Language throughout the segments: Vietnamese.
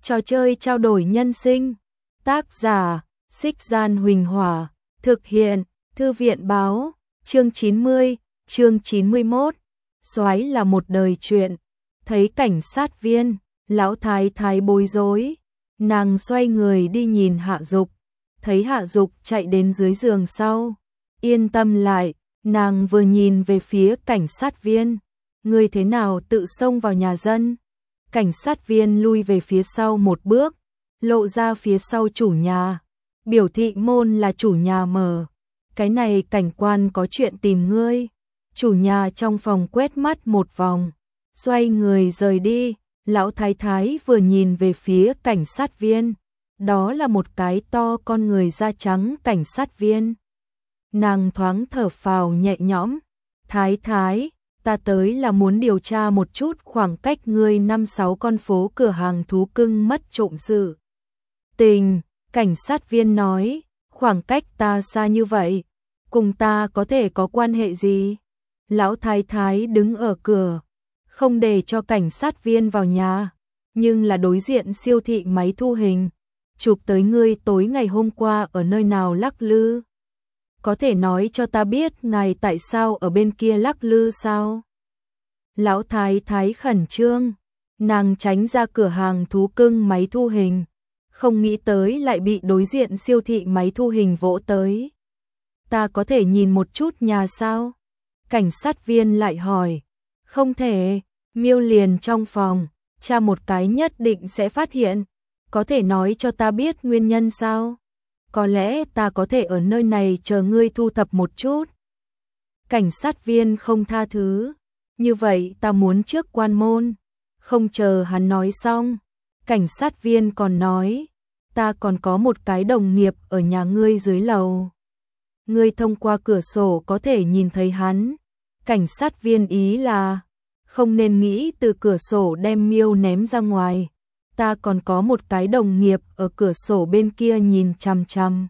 Trò chơi trao đổi nhân sinh. Tác giả: Xích Gian Huỳnh Hỏa. Thực hiện: Thư viện báo. Chương 90, chương 91. Soái là một đời chuyện. Thấy cảnh sát viên, lão thái thái bối rối. Nàng xoay người đi nhìn Hạ Dục. Thấy Hạ Dục chạy đến dưới giường sau. Yên tâm lại, nàng vừa nhìn về phía cảnh sát viên. Ngươi thế nào tự xông vào nhà dân? Cảnh sát viên lui về phía sau một bước, lộ ra phía sau chủ nhà. Biểu thị môn là chủ nhà mở. Cái này cảnh quan có chuyện tìm ngươi. Chủ nhà trong phòng quét mắt một vòng, xoay người rời đi. Lão thái thái vừa nhìn về phía cảnh sát viên. Đó là một cái to con người da trắng cảnh sát viên. Nàng thoáng thở phào nhẹ nhõm. Thái thái, ta tới là muốn điều tra một chút khoảng cách ngươi 5-6 con phố cửa hàng thú cưng mất trộm sự tình. Cảnh sát viên nói, khoảng cách ta xa như vậy, cùng ta có thể có quan hệ gì? Lão thái thái đứng ở cửa, không để cho cảnh sát viên vào nhà, nhưng là đối diện siêu thị máy thu hình. Chụp tới ngươi tối ngày hôm qua ở nơi nào lắc lư. Có thể nói cho ta biết ngài tại sao ở bên kia lắc lư sao? Lão thái thái khẩn trương, nàng tránh ra cửa hàng thú cưng máy thu hình, không nghĩ tới lại bị đối diện siêu thị máy thu hình vỗ tới. Ta có thể nhìn một chút nhà sao? Cảnh sát viên lại hỏi. Không thể, Miêu liền trong phòng, tra một cái nhất định sẽ phát hiện. Có thể nói cho ta biết nguyên nhân sao? Có lẽ ta có thể ở nơi này chờ ngươi thu thập một chút. Cảnh sát viên không tha thứ. Như vậy ta muốn trước quan môn. Không chờ hắn nói xong, cảnh sát viên còn nói, ta còn có một cái đồng nghiệp ở nhà ngươi dưới lầu. Ngươi thông qua cửa sổ có thể nhìn thấy hắn. Cảnh sát viên ý là, không nên nghĩ từ cửa sổ đem Miêu ném ra ngoài. Ta còn có một cái đồng nghiệp ở cửa sổ bên kia nhìn chằm chằm.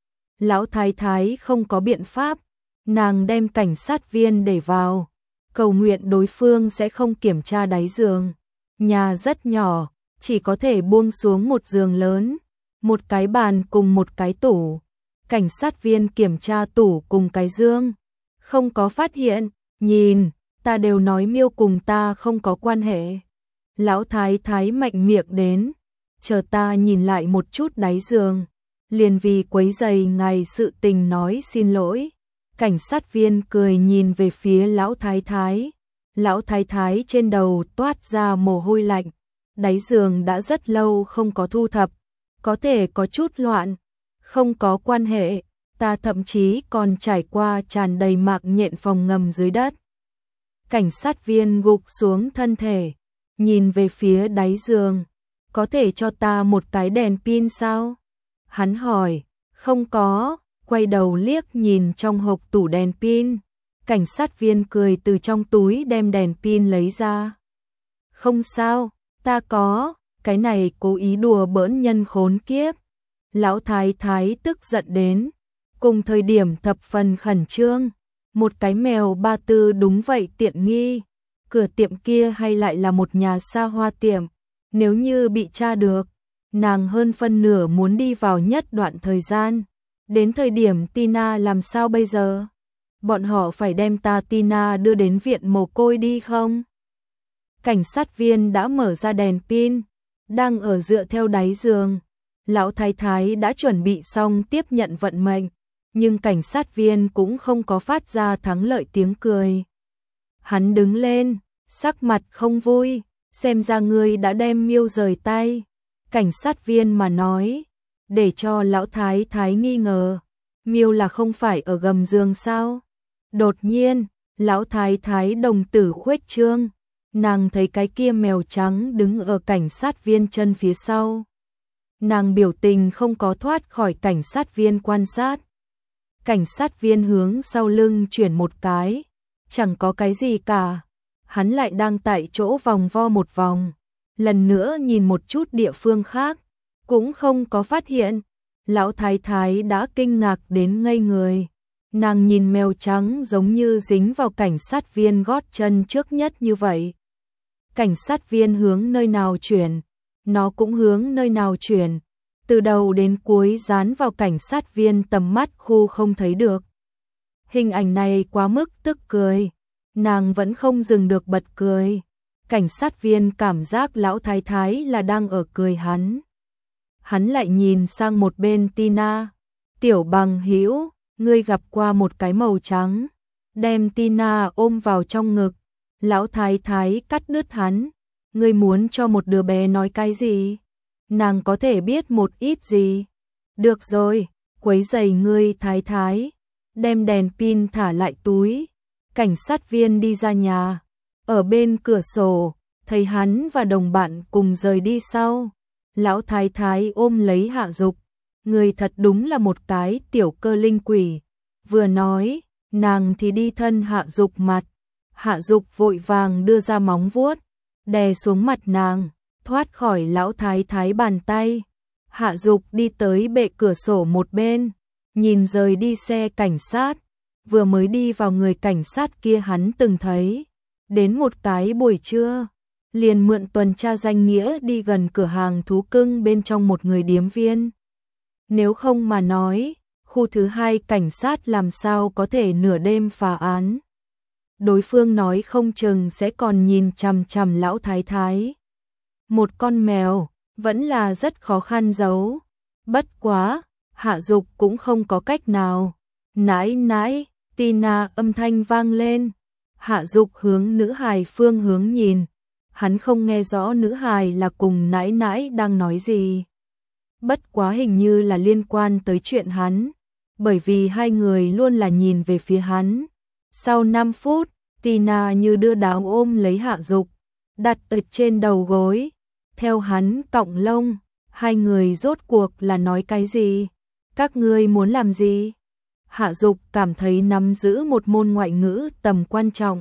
Lão thái thái không có biện pháp, nàng đem cảnh sát viên để vào, cầu nguyện đối phương sẽ không kiểm tra đáy giường. Nhà rất nhỏ, chỉ có thể buông xuống một giường lớn, một cái bàn cùng một cái tủ. Cảnh sát viên kiểm tra tủ cùng cái giường, không có phát hiện. Nhìn, ta đều nói Miêu cùng ta không có quan hệ. Lão thái thái mạnh miệng đến, chờ ta nhìn lại một chút đáy giường, liền vì quấy rầy ngài sự tình nói xin lỗi. Cảnh sát viên cười nhìn về phía lão thái thái. Lão thái thái trên đầu toát ra mồ hôi lạnh. Đáy giường đã rất lâu không có thu thập, có thể có chút loạn. Không có quan hệ, ta thậm chí còn trải qua tràn đầy mạc nhện phòng ngầm dưới đất. Cảnh sát viên gục xuống thân thể, nhìn về phía đáy giường. Có thể cho ta một cái đèn pin sao? Hắn hỏi. Không có. Quay đầu liếc nhìn trong hộp tủ đèn pin. Cảnh sát viên cười từ trong túi đem đèn pin lấy ra. Không sao, ta có. Cái này cố ý đùa bỡn nhân khốn kiếp. Lão thái thái tức giận đến, cùng thời điểm thập phần khẩn trương. Một cái mèo ba tư đúng vậy tiện nghi. Cửa tiệm kia hay lại là một nhà xa hoa tiệm. Nếu như bị tra được, nàng hơn phân nửa muốn đi vào nhất đoạn thời gian. Đến thời điểm Tina làm sao bây giờ? Bọn họ phải đem ta Tina đưa đến viện mồ côi đi không? Cảnh sát viên đã mở ra đèn pin, đang ở dựa theo đáy giường. Lão thái thái đã chuẩn bị xong tiếp nhận vận mệnh, nhưng cảnh sát viên cũng không có phát ra thắng lợi tiếng cười. Hắn đứng lên, sắc mặt không vui, xem ra ngươi đã đem Miêu rời tay. Cảnh sát viên mà nói, để cho lão thái thái nghi ngờ, Miêu là không phải ở gầm giường sao? Đột nhiên, lão thái thái đồng tử khuếch trương, nàng thấy cái kia mèo trắng đứng ở cảnh sát viên chân phía sau. Nàng biểu tình không có thoát khỏi cảnh sát viên quan sát. Cảnh sát viên hướng sau lưng chuyển một cái, chẳng có cái gì cả. Hắn lại đang tại chỗ vòng vo một vòng, lần nữa nhìn một chút địa phương khác, cũng không có phát hiện. Lão thái thái đã kinh ngạc đến ngây người. Nàng nhìn mèo trắng giống như dính vào cảnh sát viên gót chân trước nhất như vậy. Cảnh sát viên hướng nơi nào chuyển, nó cũng hướng nơi nào chuyển, từ đầu đến cuối dán vào cảnh sát viên tầm mắt khu không thấy được. Hình ảnh này quá mức tức cười, nàng vẫn không dừng được bật cười. Cảnh sát viên cảm giác lão thái thái là đang ở cười hắn. Hắn lại nhìn sang một bên Tina. Tiểu bằng hữu, ngươi gặp qua một cái màu trắng. Đem Tina ôm vào trong ngực. Lão thái thái cắt đứt hắn. Ngươi muốn cho một đứa bé nói cái gì? Nàng có thể biết một ít gì? Được rồi, quấy rầy ngươi thái thái. Đem đèn pin thả lại túi. Cảnh sát viên đi ra nhà. Ở bên cửa sổ, thấy hắn và đồng bạn cùng rời đi sau. Lão thái thái ôm lấy Hạ Dục. Người thật đúng là một cái tiểu cơ linh quỷ. Vừa nói, nàng thì đi thân Hạ Dục mặt. Hạ Dục vội vàng đưa ra móng vuốt, đè xuống mặt nàng, thoát khỏi lão thái thái bàn tay. Hạ Dục đi tới bệ cửa sổ một bên, nhìn rời đi xe cảnh sát. Vừa mới đi vào người cảnh sát kia hắn từng thấy. Đến một cái buổi trưa, liền mượn tuần tra danh nghĩa đi gần cửa hàng thú cưng bên trong một người điếm viên. Nếu không mà nói, khu thứ 2 cảnh sát làm sao có thể nửa đêm phá án. Đối phương nói không chừng sẽ còn nhìn chằm chằm lão thái thái. Một con mèo, vẫn là rất khó khăn giấu. Bất quá, Hạ Dục cũng không có cách nào. Nãi nãi, Tina âm thanh vang lên. Hạ Dục hướng nữ hài phương hướng nhìn. Hắn không nghe rõ nữ hài là cùng nãi nãi đang nói gì. Bất quá hình như là liên quan tới chuyện hắn. Bởi vì hai người luôn là nhìn về phía hắn. Sau 5 phút, Tina như đưa đáo ôm lấy Hạ Dục, đặt ở trên đầu gối. Theo hắn cọng lông, hai người rốt cuộc là nói cái gì? Các ngươi muốn làm gì? Hạ Dục cảm thấy nắm giữ một môn ngoại ngữ tầm quan trọng.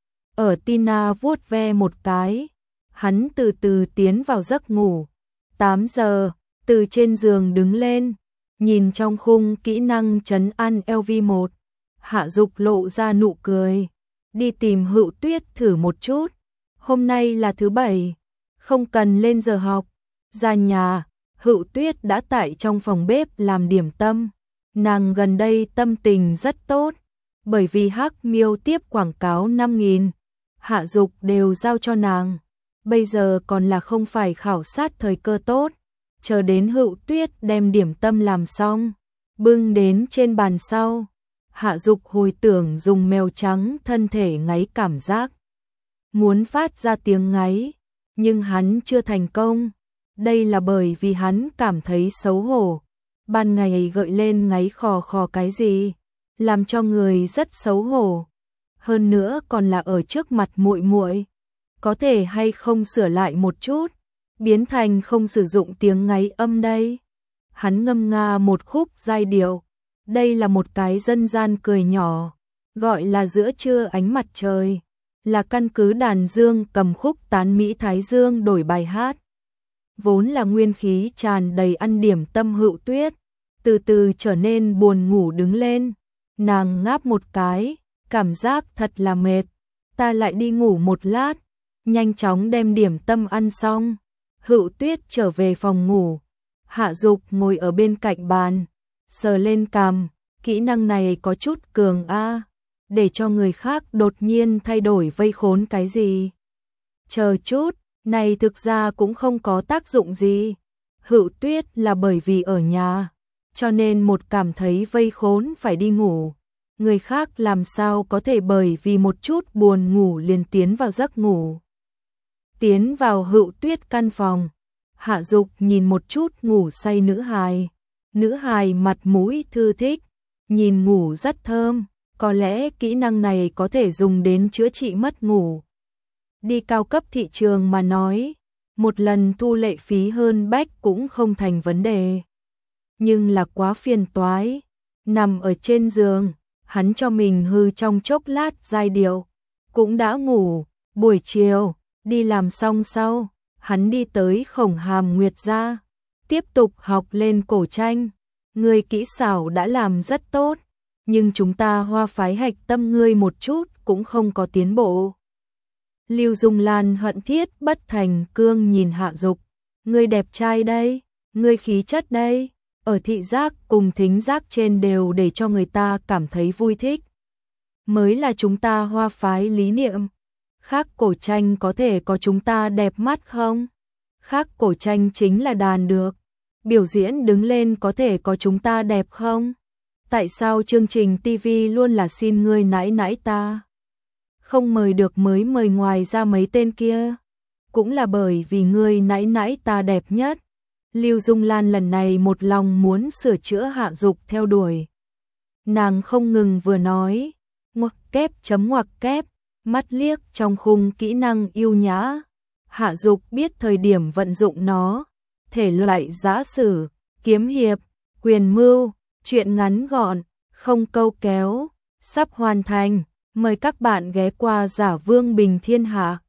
Ở Tina vuốt ve một cái, hắn từ từ tiến vào giấc ngủ. 8 giờ, từ trên giường đứng lên, nhìn trong khung kỹ năng trấn an LV1. Hạ Dục lộ ra nụ cười, đi tìm Hựu Tuyết thử một chút. Hôm nay là thứ 7, không cần lên giờ học. Ra nhà, Hựu Tuyết đã tại trong phòng bếp làm điểm tâm. Nàng gần đây tâm tình rất tốt, bởi vì Hắc Miêu tiếp quảng cáo 5.000, Hạ Dục đều giao cho nàng. Bây giờ còn là không phải khảo sát thời cơ tốt, chờ đến Hựu Tuyết đem điểm tâm làm xong, bưng đến trên bàn sau. Hạ Dục hồi tưởng dùng mèo trắng thân thể ngáy cảm giác, muốn phát ra tiếng ngáy, nhưng hắn chưa thành công. Đây là bởi vì hắn cảm thấy xấu hổ. Ban ngày gợi lên ngáy khò khò cái gì, làm cho người rất xấu hổ. Hơn nữa còn là ở trước mặt muội muội. Có thể hay không sửa lại một chút, biến thành không sử dụng tiếng ngáy âm đây. Hắn ngâm nga một khúc giai điệu. Đây là một cái dân gian cười nhỏ, gọi là Giữa trưa ánh mặt trời, là căn cứ đàn dương cầm khúc Tán Mỹ Thái Dương đổi bài hát. Vốn là nguyên khí tràn đầy ăn điểm tâm Hựu Tuyết, từ từ trở nên buồn ngủ đứng lên. Nàng ngáp một cái, cảm giác thật là mệt. Ta lại đi ngủ một lát, nhanh chóng đem điểm tâm ăn xong. Hựu Tuyết trở về phòng ngủ. Hạ Dục ngồi ở bên cạnh bàn, sờ lên cằm. Kỹ năng này có chút cường a, để cho người khác đột nhiên thay đổi vây khốn cái gì. Chờ chút, này thực ra cũng không có tác dụng gì. Hựu Tuyết là bởi vì ở nhà, cho nên một cảm thấy vây khốn phải đi ngủ. Người khác làm sao có thể bởi vì một chút buồn ngủ liền tiến vào giấc ngủ. Tiến vào Hựu Tuyết căn phòng, Hạ Dục nhìn một chút ngủ say nữ hài. Nữ hài mặt mũi thư thích, nhìn ngủ rất thơm. Có lẽ kỹ năng này có thể dùng đến chữa trị mất ngủ. Đi cao cấp thị trường mà nói, một lần thu lệ phí hơn bách cũng không thành vấn đề. Nhưng là quá phiền toái. Nằm ở trên giường, hắn cho mình hư trong chốc lát giai điệu, cũng đã ngủ. Buổi chiều, đi làm xong sau, hắn đi tới Khổng Hàm Nguyệt gia, tiếp tục học lên cổ tranh. Ngươi kỹ xảo đã làm rất tốt, nhưng chúng ta Hoa phái hạch tâm ngươi một chút cũng không có tiến bộ. Lưu Dung Lan hận thiết bất thành cương nhìn Hạ Dục, Ngươi đẹp trai đây, ngươi khí chất đây, ở thị giác cùng thính giác trên đều để cho người ta cảm thấy vui thích. Mới là chúng ta Hoa phái lý niệm. Khác cổ tranh có thể có chúng ta đẹp mắt không? Khác cổ tranh chính là đàn được. Biểu diễn đứng lên có thể có chúng ta đẹp không? Tại sao chương trình TV luôn là xin ngươi nãi nãi ta? Không mời được mới mời ngoài ra mấy tên kia. Cũng là bởi vì ngươi nãi nãi ta đẹp nhất. Lưu Dung Lan lần này một lòng muốn sửa chữa Hạ Dục theo đuổi. Nàng không ngừng vừa nói, ngoặc kép chấm ngoặc kép, mắt liếc trong khung kỹ năng yêu nhã. Hạ Dục biết thời điểm vận dụng nó, thể loại giã sử, kiếm hiệp, quyền mưu, truyện ngắn gọn, không câu kéo, sắp hoàn thành. Mời các bạn ghé qua Giả Vương Bình Thiên Hạ.